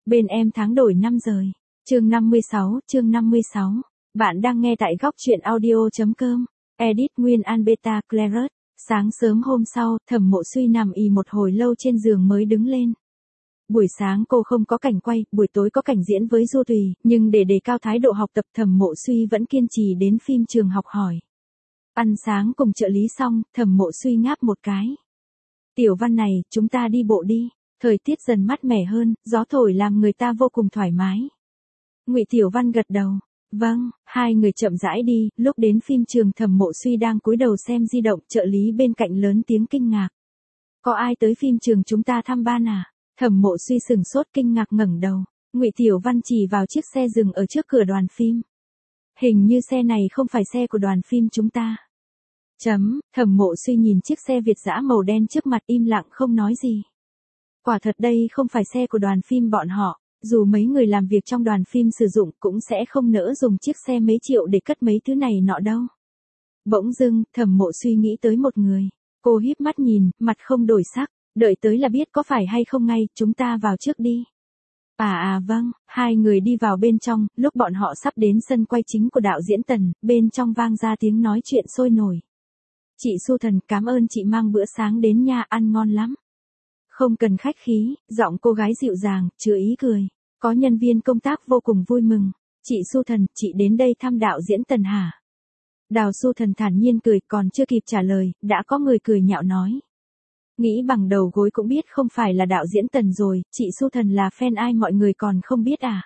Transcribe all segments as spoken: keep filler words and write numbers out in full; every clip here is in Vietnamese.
Bên em tháng đổi năm rời. Chương năm mươi sáu, chương năm mươi sáu. Bạn đang nghe tại góc truyện audio.com. Edit Nguyên An Beta Claret. Sáng sớm hôm sau, Thẩm Mộ Suy nằm ì một hồi lâu trên giường mới đứng lên. Buổi sáng cô không có cảnh quay, buổi tối có cảnh diễn với Du Tùy, nhưng để đề cao thái độ học tập Thẩm Mộ Suy vẫn kiên trì đến phim trường học hỏi. Ăn sáng cùng trợ lý xong, Thẩm Mộ Suy ngáp một cái. Tiểu Văn này, chúng ta đi bộ đi. Thời tiết dần mát mẻ hơn, gió thổi làm người ta vô cùng thoải mái. Ngụy Tiểu Văn gật đầu. Vâng, hai người chậm rãi đi, lúc đến phim trường Thẩm Mộ Suy đang cúi đầu xem di động, trợ lý bên cạnh lớn tiếng kinh ngạc. Có ai tới phim trường chúng ta thăm ban à? Thẩm Mộ Suy sừng sốt kinh ngạc ngẩng đầu. Ngụy Tiểu Văn chỉ vào chiếc xe dừng ở trước cửa đoàn phim. Hình như xe này không phải xe của đoàn phim chúng ta. Chấm, Thẩm Mộ Suy nhìn chiếc xe Việt dã màu đen trước mặt im lặng không nói gì. Quả thật đây không phải xe của đoàn phim bọn họ, dù mấy người làm việc trong đoàn phim sử dụng cũng sẽ không nỡ dùng chiếc xe mấy triệu để cất mấy thứ này nọ đâu. Bỗng dưng, Thẩm Mộ Suy nghĩ tới một người. Cô híp mắt nhìn, mặt không đổi sắc, đợi tới là biết có phải hay không ngay, chúng ta vào trước đi. À à vâng, hai người đi vào bên trong, lúc bọn họ sắp đến sân quay chính của đạo diễn Tần, bên trong vang ra tiếng nói chuyện sôi nổi. Chị Su Thần, cảm ơn chị mang bữa sáng đến nha, ăn ngon lắm. Không cần khách khí, giọng cô gái dịu dàng, chứa ý cười. Có nhân viên công tác vô cùng vui mừng. Chị Su Thần, chị đến đây thăm đạo diễn Tần hả? Đào Su Thần thản nhiên cười, còn chưa kịp trả lời, đã có người cười nhạo nói. Nghĩ bằng đầu gối cũng biết không phải là đạo diễn Tần rồi, chị Su Thần là fan ai mọi người còn không biết à?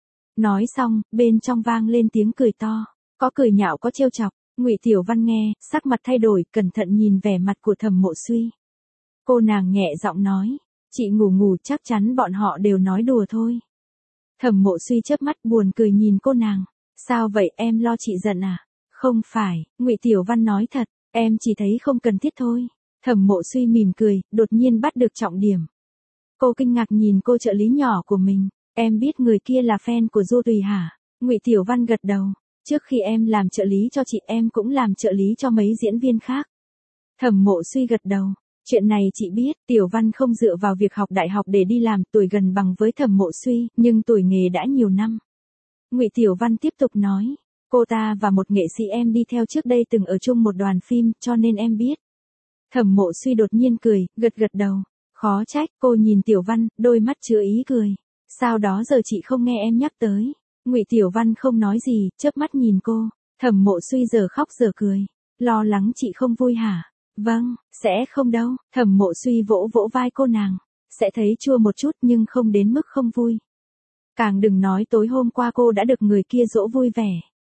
Nói xong, bên trong vang lên tiếng cười to, có cười nhạo có trêu chọc. Ngụy Tiểu Văn nghe, sắc mặt thay đổi, cẩn thận nhìn vẻ mặt của Thẩm Mộ Suy. Cô nàng nhẹ giọng nói, chị ngủ ngủ chắc chắn bọn họ đều nói đùa thôi. Thẩm Mộ Suy chớp mắt buồn cười nhìn cô nàng, sao vậy em lo chị giận à? Không phải, Ngụy Tiểu Văn nói thật, em chỉ thấy không cần thiết thôi. Thẩm Mộ Suy mỉm cười, đột nhiên bắt được trọng điểm. Cô kinh ngạc nhìn cô trợ lý nhỏ của mình, em biết người kia là fan của Du Tùy hả? Ngụy Tiểu Văn gật đầu. Trước khi em làm trợ lý cho chị em cũng làm trợ lý cho mấy diễn viên khác. Thẩm Mộ Suy gật đầu. Chuyện này chị biết, Tiểu Văn không dựa vào việc học đại học để đi làm, tuổi gần bằng với Thẩm Mộ Suy, nhưng tuổi nghề đã nhiều năm. Ngụy Tiểu Văn tiếp tục nói, cô ta và một nghệ sĩ em đi theo trước đây từng ở chung một đoàn phim, cho nên em biết. Thẩm Mộ Suy đột nhiên cười, gật gật đầu. Khó trách, cô nhìn Tiểu Văn, đôi mắt chứa ý cười. Sao đó giờ chị không nghe em nhắc tới? Ngụy Tiểu Văn không nói gì, chớp mắt nhìn cô. Thẩm Mộ Suy giờ khóc giờ cười. Lo lắng chị không vui hả? Vâng, sẽ không đâu. Thẩm Mộ Suy vỗ vỗ vai cô nàng. Sẽ thấy chua một chút nhưng không đến mức không vui. Càng đừng nói tối hôm qua cô đã được người kia dỗ vui vẻ.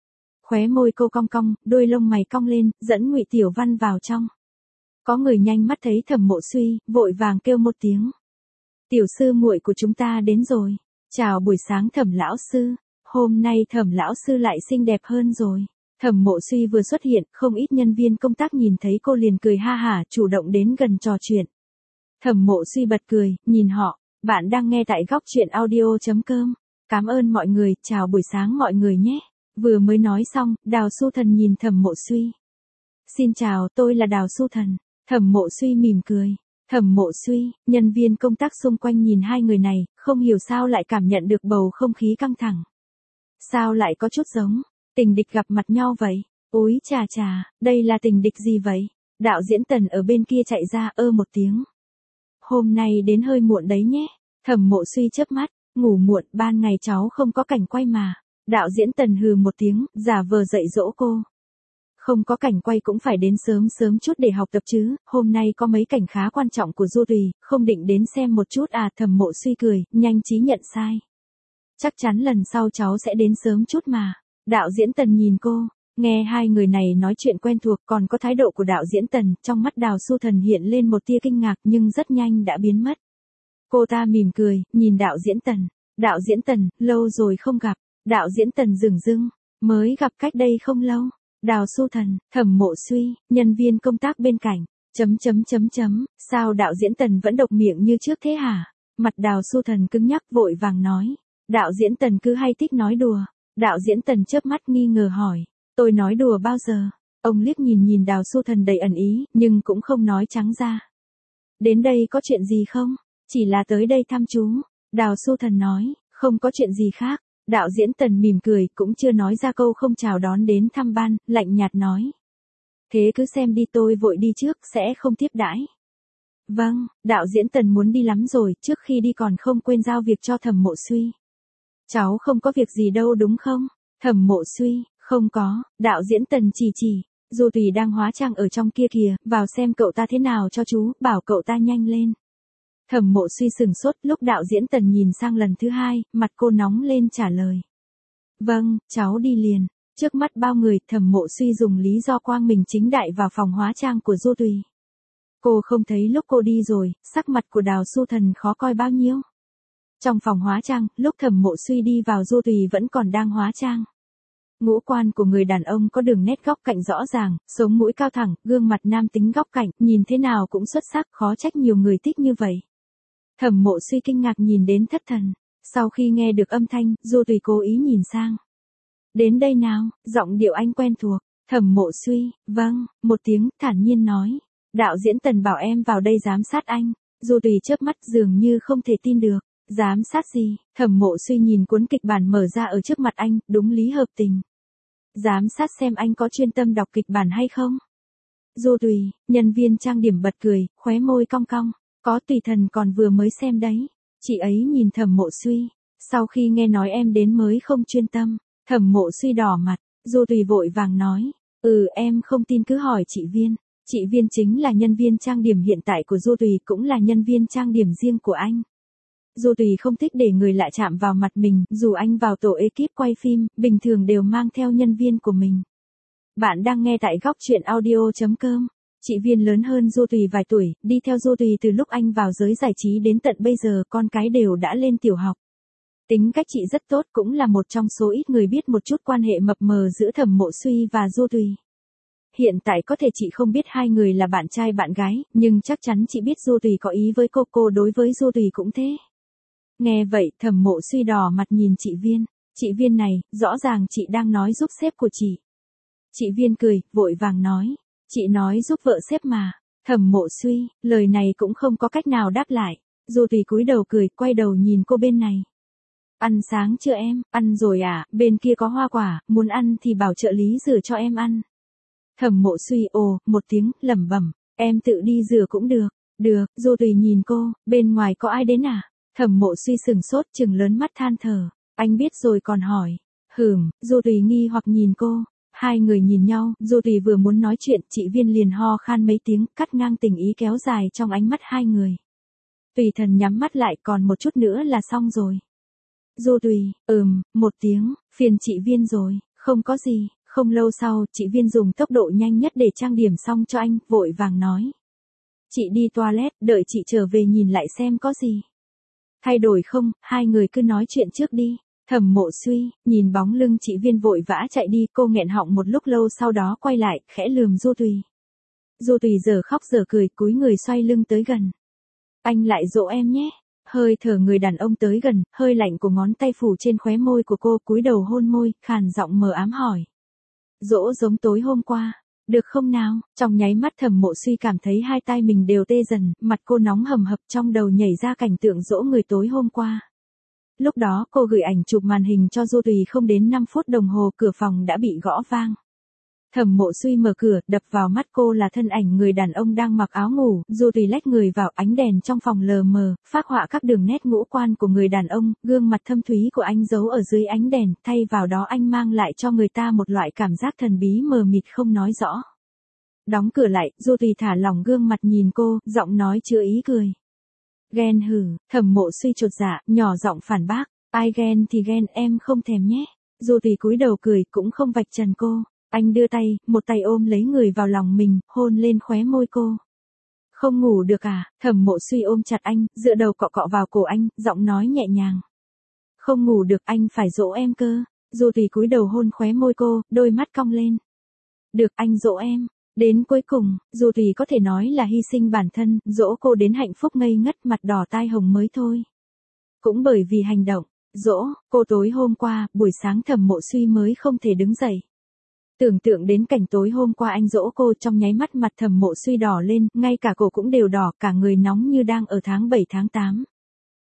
Khóe môi cô cong cong, đôi lông mày cong lên, dẫn Ngụy Tiểu Văn vào trong. Có người nhanh mắt thấy Thẩm Mộ Suy, vội vàng kêu một tiếng. Tiểu sư muội của chúng ta đến rồi. Chào buổi sáng Thẩm lão sư. Hôm nay Thẩm lão sư lại xinh đẹp hơn rồi. Thẩm Mộ Suy vừa xuất hiện, không ít nhân viên công tác nhìn thấy cô liền cười ha hả, chủ động đến gần trò chuyện. Thẩm Mộ Suy bật cười, nhìn họ, bạn đang nghe tại góc truyện audio.com. Cảm ơn mọi người, chào buổi sáng mọi người nhé. Vừa mới nói xong, Đào Su Thần nhìn Thẩm Mộ Suy. Xin chào, tôi là Đào Su Thần. Thẩm Mộ Suy mỉm cười. Thẩm Mộ Suy, nhân viên công tác xung quanh nhìn hai người này, không hiểu sao lại cảm nhận được bầu không khí căng thẳng. Sao lại có chút giống tình địch gặp mặt nhau vậy? Úi chà chà, đây là tình địch gì vậy? Đạo diễn Tần ở bên kia chạy ra ơ một tiếng. Hôm nay đến hơi muộn đấy nhé. Thẩm Mộ Suy chớp mắt, ngủ muộn, ban ngày cháu không có cảnh quay mà. Đạo diễn Tần hừ một tiếng, giả vờ dạy dỗ cô. Không có cảnh quay cũng phải đến sớm sớm chút để học tập chứ, hôm nay có mấy cảnh khá quan trọng của Du Tùy, không định đến xem một chút à? Thẩm Mộ Suy cười, nhanh trí nhận sai. Chắc chắn lần sau cháu sẽ đến sớm chút mà. Đạo diễn Tần nhìn cô, nghe hai người này nói chuyện quen thuộc còn có thái độ của đạo diễn Tần, trong mắt Đào Su Thần hiện lên một tia kinh ngạc nhưng rất nhanh đã biến mất. Cô ta mỉm cười, nhìn đạo diễn Tần. Đạo diễn Tần, lâu rồi không gặp. Đạo diễn Tần dửng dưng, mới gặp cách đây không lâu. Đào Su Thần, Thẩm Mộ Suy, nhân viên công tác bên cạnh. Chấm chấm chấm chấm, sao đạo diễn Tần vẫn độc miệng như trước thế hả? Mặt Đào Su Thần cứng nhắc vội vàng nói. Đạo diễn Tần cứ hay thích nói đùa. Đạo diễn Tần chớp mắt nghi ngờ hỏi. Tôi nói đùa bao giờ? Ông liếc nhìn nhìn Đào Su Thần đầy ẩn ý, nhưng cũng không nói trắng ra. Đến đây có chuyện gì không? Chỉ là tới đây thăm chú. Đào Xu Thần nói, không có chuyện gì khác. Đạo diễn Tần mỉm cười, cũng chưa nói ra câu không chào đón đến thăm ban, lạnh nhạt nói. Thế cứ xem đi, tôi vội đi trước, sẽ không tiếp đãi. Vâng, đạo diễn Tần muốn đi lắm rồi, trước khi đi còn không quên giao việc cho Thẩm Mộ Suy. Cháu không có việc gì đâu đúng không? Thẩm Mộ Suy, không có, đạo diễn Tần chỉ chỉ, Du Tùy đang hóa trang ở trong kia kìa, vào xem cậu ta thế nào cho chú, bảo cậu ta nhanh lên. Thẩm Mộ Suy sừng sốt, lúc đạo diễn Tần nhìn sang lần thứ hai, mặt cô nóng lên trả lời. Vâng, cháu đi liền. Trước mắt bao người, Thẩm Mộ Suy dùng lý do quang minh chính đại vào phòng hóa trang của Du Tùy. Cô không thấy lúc cô đi rồi, sắc mặt của Đào Xu Thần khó coi bao nhiêu. Trong phòng hóa trang, lúc Thẩm Mộ Suy đi vào Du Tùy vẫn còn đang hóa trang. Ngũ quan của người đàn ông có đường nét góc cạnh rõ ràng, sống mũi cao thẳng, gương mặt nam tính góc cạnh, nhìn thế nào cũng xuất sắc, khó trách nhiều người thích như vậy. Thẩm Mộ Suy kinh ngạc nhìn đến thất thần. Sau khi nghe được âm thanh, Du Tùy cố ý nhìn sang. Đến đây nào, giọng điệu anh quen thuộc. Thẩm Mộ Suy, vâng, một tiếng, thản nhiên nói. Đạo diễn Tần bảo em vào đây giám sát anh. Du Tùy chớp mắt dường như không thể tin được. Giám sát gì? Thẩm Mộ Suy nhìn cuốn kịch bản mở ra ở trước mặt anh, đúng lý hợp tình. Giám sát xem anh có chuyên tâm đọc kịch bản hay không? Du Tùy, nhân viên trang điểm bật cười, khóe môi cong cong. Có Tùy thần còn vừa mới xem đấy. Chị ấy nhìn Thẩm Mộ Suy. Sau khi nghe nói em đến mới không chuyên tâm. Thẩm Mộ Suy đỏ mặt. Du Tùy vội vàng nói. Ừ em không tin cứ hỏi chị Viên. Chị Viên chính là nhân viên trang điểm hiện tại của Du Tùy, cũng là nhân viên trang điểm riêng của anh. Du Tùy không thích để người lạ chạm vào mặt mình, dù anh vào tổ ekip quay phim, bình thường đều mang theo nhân viên của mình. Bạn đang nghe tại góc truyện audio chấm com. Chị Viên lớn hơn Du Tùy vài tuổi, đi theo Du Tùy từ lúc anh vào giới giải trí đến tận bây giờ, con cái đều đã lên tiểu học. Tính cách chị rất tốt, cũng là một trong số ít người biết một chút quan hệ mập mờ giữa Thẩm Mộ Suy và Du Tùy. Hiện tại có thể chị không biết hai người là bạn trai bạn gái, nhưng chắc chắn chị biết Du Tùy có ý với cô, cô đối với Du Tùy cũng thế. Nghe vậy, Thẩm Mộ Suy đỏ mặt nhìn chị Viên. Chị Viên này, rõ ràng chị đang nói giúp sếp của chị. Chị Viên cười, vội vàng nói. Chị nói giúp vợ sếp mà. Thẩm Mộ Suy, lời này cũng không có cách nào đáp lại. Du Tùy cúi đầu cười, quay đầu nhìn cô bên này. Ăn sáng chưa em? Ăn rồi à, bên kia có hoa quả, muốn ăn thì bảo trợ lý rửa cho em ăn. Thẩm Mộ Suy ồ, một tiếng, lẩm bẩm, em tự đi rửa cũng được. Được, Du Tùy nhìn cô, bên ngoài có ai đến à? Thẩm Mộ Suy sừng sốt, trừng lớn mắt than thở. Anh biết rồi còn hỏi. Hửm, Du Tùy nghi hoặc nhìn cô. Hai người nhìn nhau, Du Tùy vừa muốn nói chuyện, chị Viên liền ho khan mấy tiếng, cắt ngang tình ý kéo dài trong ánh mắt hai người. Tùy thần nhắm mắt lại, còn một chút nữa là xong rồi. Du Tùy, ừm, một tiếng, phiền chị Viên rồi, không có gì. Không lâu sau, chị Viên dùng tốc độ nhanh nhất để trang điểm xong cho anh, vội vàng nói. Chị đi toilet, đợi chị trở về nhìn lại xem có gì. Thay đổi không, hai người cứ nói chuyện trước đi. Thẩm Mộ Suy, nhìn bóng lưng chị Viên vội vã chạy đi, cô nghẹn họng một lúc lâu sau đó quay lại, khẽ lườm Du Tùy. Du Tùy giờ khóc giờ cười, cúi người xoay lưng tới gần. Anh lại dỗ em nhé. Hơi thở người đàn ông tới gần, hơi lạnh của ngón tay phủ trên khóe môi của cô, cúi đầu hôn môi, khàn giọng mờ ám hỏi. Dỗ giống tối hôm qua, được không nào? Trong nháy mắt Thẩm Mộ Suy cảm thấy hai tai mình đều tê dần, mặt cô nóng hầm hập, trong đầu nhảy ra cảnh tượng dỗ người tối hôm qua. Lúc đó cô gửi ảnh chụp màn hình cho Du Tùy, không đến năm phút đồng hồ cửa phòng đã bị gõ vang. Thẩm Mộ Suy mở cửa, đập vào mắt cô là thân ảnh người đàn ông đang mặc áo ngủ. Du Tùy lách người vào, ánh đèn trong phòng lờ mờ, phác họa các đường nét ngũ quan của người đàn ông, gương mặt thâm thúy của anh giấu ở dưới ánh đèn, thay vào đó anh mang lại cho người ta một loại cảm giác thần bí mờ mịt không nói rõ. Đóng cửa lại, Du Tùy thả lỏng gương mặt nhìn cô, giọng nói chứa ý cười. Ghen hử, Thẩm Mộ Suy chột dạ, nhỏ giọng phản bác, ai ghen thì ghen, em không thèm nhé. Du Tùy cúi đầu cười, cũng không vạch trần cô. Anh đưa tay, một tay ôm lấy người vào lòng mình, hôn lên khóe môi cô. Không ngủ được à? Thẩm Mộ Suy ôm chặt anh, dựa đầu cọ cọ vào cổ anh, giọng nói nhẹ nhàng. Không ngủ được, anh phải dỗ em cơ. Du Tùy cúi đầu hôn khóe môi cô, đôi mắt cong lên. Được, anh dỗ em. Đến cuối cùng, Du Tùy có thể nói là hy sinh bản thân, dỗ cô đến hạnh phúc ngây ngất, mặt đỏ tai hồng mới thôi. Cũng bởi vì hành động, dỗ, cô tối hôm qua, buổi sáng Thẩm Mộ Suy mới không thể đứng dậy. Tưởng tượng đến cảnh tối hôm qua anh dỗ cô, trong nháy mắt mặt Thẩm Mộ Suy đỏ lên, ngay cả cổ cũng đều đỏ, cả người nóng như đang ở tháng bảy tháng tám.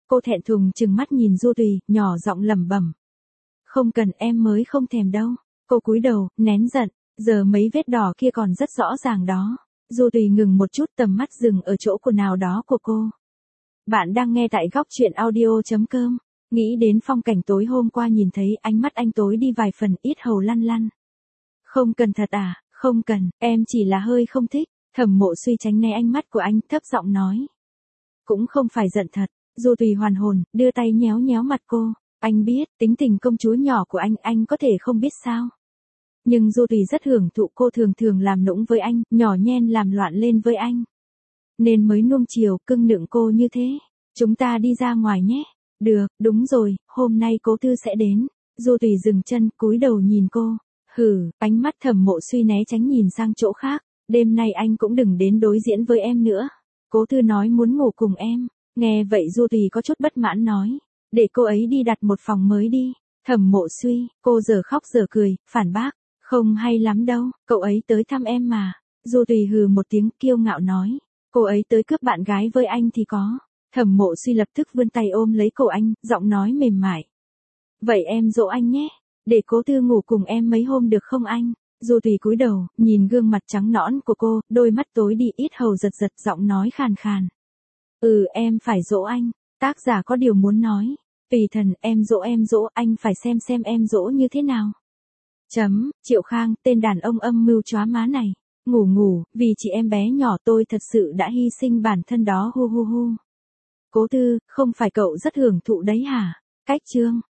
Cô thẹn thùng trừng mắt nhìn Du Tùy, nhỏ giọng lẩm bẩm. Không cần, em mới không thèm đâu. Cô cúi đầu, nén giận, giờ mấy vết đỏ kia còn rất rõ ràng đó. Du Tùy ngừng một chút, tầm mắt dừng ở chỗ quần áo đó của cô. Bạn đang nghe tại góc truyện audio.com. Nghĩ đến phong cảnh tối hôm qua nhìn thấy, ánh mắt anh tối đi vài phần, yết hầu lăn lăn. Không cần thật à, không cần, em chỉ là hơi không thích. Thẩm Mộ Suy tránh né ánh mắt của anh, thấp giọng nói. Cũng không phải giận thật. Du Tùy hoàn hồn, đưa tay nhéo nhéo mặt cô. Anh biết, tính tình công chúa nhỏ của anh, anh có thể không biết sao. Nhưng Du Tùy rất hưởng thụ cô thường thường làm nũng với anh, nhỏ nhen làm loạn lên với anh. Nên mới nuông chiều, cưng nựng cô như thế. Chúng ta đi ra ngoài nhé. Được, đúng rồi, hôm nay Cố Thư sẽ đến. Du Tùy dừng chân, cúi đầu nhìn cô. Hừ, ánh mắt Thẩm Mộ Suy né tránh nhìn sang chỗ khác. Đêm nay anh cũng đừng đến đối diễn với em nữa. Cố Thư nói muốn ngủ cùng em. Nghe vậy Du Tùy có chút bất mãn nói. Để cô ấy đi đặt một phòng mới đi. Thẩm Mộ Suy, cô giờ khóc giờ cười, phản bác. Không hay lắm đâu, cậu ấy tới thăm em mà. Du Tùy hừ một tiếng kiêu ngạo nói. Cô ấy tới cướp bạn gái với anh thì có. Thẩm Mộ Suy lập tức vươn tay ôm lấy cổ anh, giọng nói mềm mại. Vậy em dỗ anh nhé. Để Cố Thư ngủ cùng em mấy hôm được không anh? Du Tùy cúi đầu, nhìn gương mặt trắng nõn của cô, đôi mắt tối đi, ít hầu giật giật, giọng nói khàn khàn. Ừ, em phải dỗ anh. Tác giả có điều muốn nói. Tùy thần, em dỗ em dỗ, anh phải xem xem em dỗ như thế nào. Chấm, Triệu Khang, tên đàn ông âm mưu chóa má này. Ngủ ngủ, vì chị em bé nhỏ tôi thật sự đã hy sinh bản thân đó hu hu hu. Cố Thư, không phải cậu rất hưởng thụ đấy hả? Cách chương.